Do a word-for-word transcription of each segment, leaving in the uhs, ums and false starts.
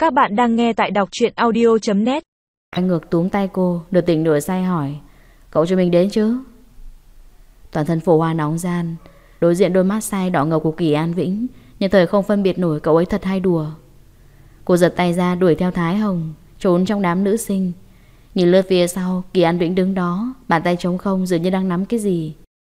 Các bạn đang nghe tại đọc truyện audio chấm net. Anh ngược túm tay cô, nửa tỉnh nửa say hỏi: Cậu cho mình đến chứ? Toàn thân Phổ Hoa nóng gian, đối diện đôi mắt say đỏ ngầu của Kỳ An Vĩnh, nhưng thời không phân biệt nổi cậu ấy thật hay đùa. Cô giật tay ra đuổi theo Thái Hồng, trốn trong đám nữ sinh. Nhìn lướt phía sau, Kỳ An Vĩnh đứng đó, bàn tay trống không dường như đang nắm cái gì.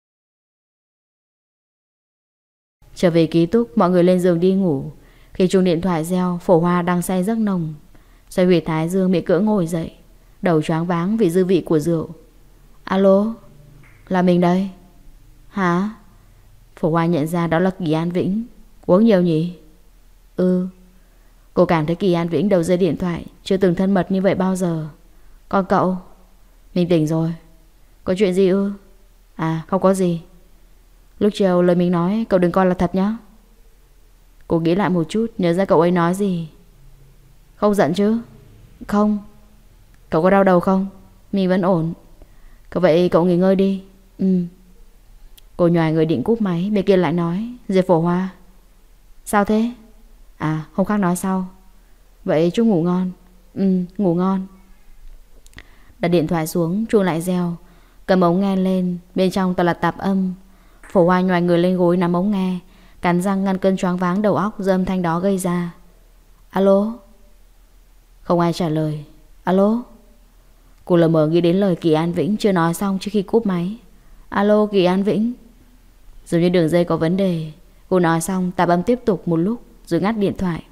Trở về ký túc, mọi người lên giường đi ngủ. Khi chuông điện thoại reo, Phổ Hoa đang say giấc nồng, xoay huyệt thái dương miệng cưỡng ngồi dậy, đầu choáng váng vì dư vị của rượu. Alo, là mình đây. Hả? Phổ Hoa nhận ra đó là Kỳ An Vĩnh. Uống nhiều nhỉ? Ừ. Cô cảm thấy Kỳ An Vĩnh đầu dây điện thoại chưa từng thân mật như vậy bao giờ. Còn cậu? Mình tỉnh rồi. Có chuyện gì ư? À không có gì. Lúc chiều lời mình nói cậu đừng coi là thật nhá. Cô nghĩ lại một chút, nhớ ra cậu ấy nói gì. Không giận chứ? Không. Cậu có đau đầu không? Mình vẫn ổn. Cậu vậy cậu nghỉ ngơi đi. Ừ. Cô nhòi người định cúp máy, bên kia lại nói: Diệp Phổ Hoa. Sao thế? À hôm khác nói sau. Vậy chúc ngủ ngon. Ừ ngủ ngon. Đặt điện thoại xuống, chuông lại reo. Cầm ống nghe lên, bên trong toàn là tạp âm. Phổ Hoa nhòi người lên gối nắm ống nghe, cắn răng ngăn cơn choáng váng đầu óc do âm thanh đó gây ra. Alo? Không ai trả lời. Alo? Cô lờ mờ nghĩ đến lời Kỳ An Vĩnh chưa nói xong trước khi cúp máy. Alo Kỳ An Vĩnh. Dường như đường dây có vấn đề. Cô nói xong tạp âm tiếp tục một lúc rồi ngắt điện thoại.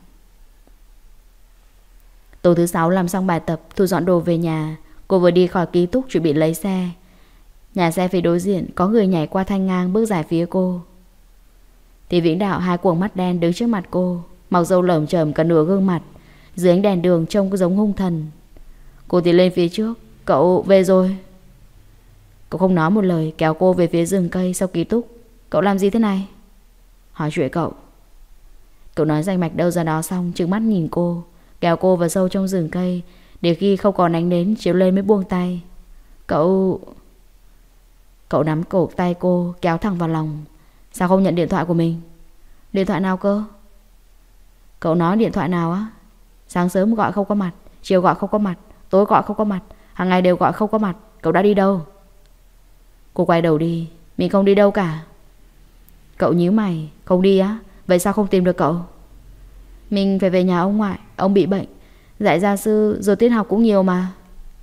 Tối thứ sáu làm xong bài tập, thu dọn đồ về nhà. Cô vừa đi khỏi ký túc chuẩn bị lấy xe. Nhà xe phía đối diện có người nhảy qua thanh ngang bước dài phía cô. Thì Vĩnh Đạo hai cuồng mắt đen đứng trước mặt cô, mặc dâu lởm chởm cả nửa gương mặt, dưới ánh đèn đường trông giống hung thần. Cô tiến lên phía trước. Cậu về rồi? Cậu không nói một lời, kéo cô về phía rừng cây sau ký túc. Cậu làm gì thế này? Hỏi chuyện cậu. Cậu nói rành mạch đâu ra đó xong trừng mắt nhìn cô, kéo cô vào sâu trong rừng cây, để khi không còn ánh nến chiếu lên mới buông tay. Cậu... Cậu nắm cổ tay cô kéo thẳng vào lòng. Sao không nhận điện thoại của mình? Điện thoại nào cơ? Cậu nói điện thoại nào á? Sáng sớm gọi không có mặt, chiều gọi không có mặt, tối gọi không có mặt, hàng ngày đều gọi không có mặt. Cậu đã đi đâu? Cô quay đầu đi. Mình không đi đâu cả. Cậu nhíu mày. Không đi á? Vậy sao không tìm được cậu? Mình phải về nhà ông ngoại. Ông bị bệnh, dạy gia sư rồi tiết học cũng nhiều mà.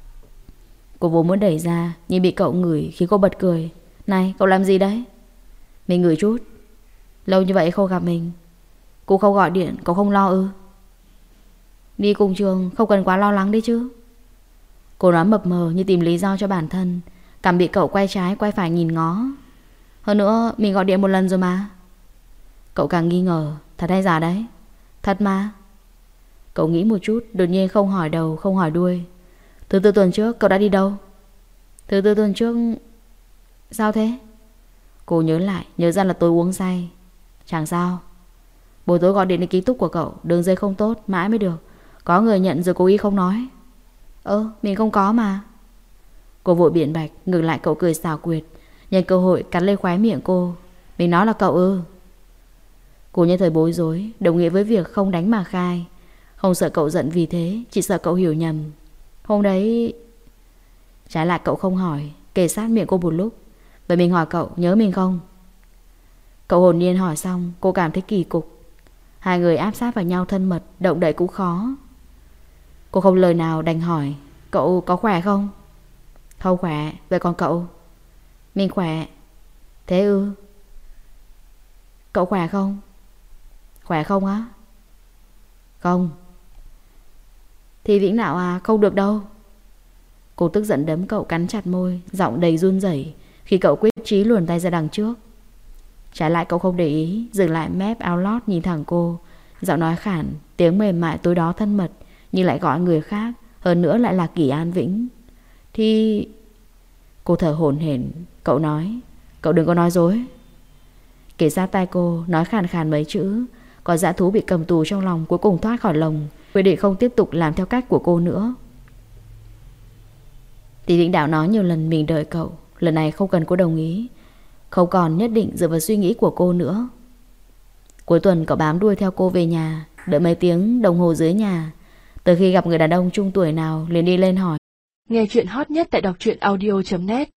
Cô vốn muốn đẩy ra, nhưng bị cậu ngửi khi cô bật cười. Này cậu làm gì đấy? Mình ngửi chút. Lâu như vậy không gặp mình, cô không gọi điện, cậu không lo ư? Đi cùng trường không cần quá lo lắng đi chứ. Cô nói mập mờ như tìm lý do cho bản thân, cảm bị cậu quay trái quay phải nhìn ngó. Hơn nữa mình gọi điện một lần rồi mà. Cậu càng nghi ngờ. Thật hay giả đấy? Thật mà. Cậu nghĩ một chút, đột nhiên không hỏi đầu không hỏi đuôi. Thứ tư tuần trước cậu đã đi đâu? Thứ tư tuần trước... Sao thế? Cô nhớ lại, nhớ ra là tôi uống say. Chẳng sao. Buổi tối gọi điện đến ký túc của cậu, đường dây không tốt, mãi mới được. Có người nhận rồi cố ý không nói. Ơ, mình không có mà. Cô vội biện bạch, ngừng lại cậu cười xảo quyệt, nhân cơ hội cắn lên khóe miệng cô. Mình nói là cậu ư? Cô nhất thời bối rối, đồng nghĩa với việc không đánh mà khai. Không sợ cậu giận vì thế, chỉ sợ cậu hiểu nhầm. Hôm đấy... Trái lại cậu không hỏi, kề sát miệng cô một lúc. Vậy mình hỏi cậu nhớ mình không? Cậu hồn nhiên hỏi xong, cô cảm thấy kỳ cục. Hai người áp sát vào nhau thân mật, động đậy cũng khó. Cô không lời nào đành hỏi: Cậu có khỏe không? Không khỏe. Vậy còn cậu? Mình khỏe. Thế ư? Cậu khỏe không? Khỏe không á? Không. Thì Vĩnh Đạo à, không được đâu. Cô tức giận đấm cậu, cắn chặt môi, giọng đầy run rẩy khi cậu quyết chí luồn tay ra đằng trước. Trái lại cậu không để ý, dừng lại mép áo lót nhìn thẳng cô, giọng nói khản, tiếng mềm mại tối đó thân mật, nhưng lại gọi người khác, hơn nữa lại là Kỳ An Vĩnh. Thì... Cô thở hổn hển. Cậu nói. Cậu đừng có nói dối. Kể sát tai cô, nói khàn khàn mấy chữ. Có dã thú bị cầm tù trong lòng cuối cùng thoát khỏi lồng, quyết định không tiếp tục làm theo cách của cô nữa. Thì Vĩnh Đạo nói nhiều lần mình đợi cậu, lần này không cần cô đồng ý, không còn nhất định dựa vào suy nghĩ của cô nữa. Cuối tuần cậu bám đuôi theo cô về nhà, đợi mấy tiếng đồng hồ dưới nhà, Từ khi gặp người đàn ông trung tuổi nào liền đi lên hỏi. Nghe chuyện hot nhất tại đọc truyện audio chấm net.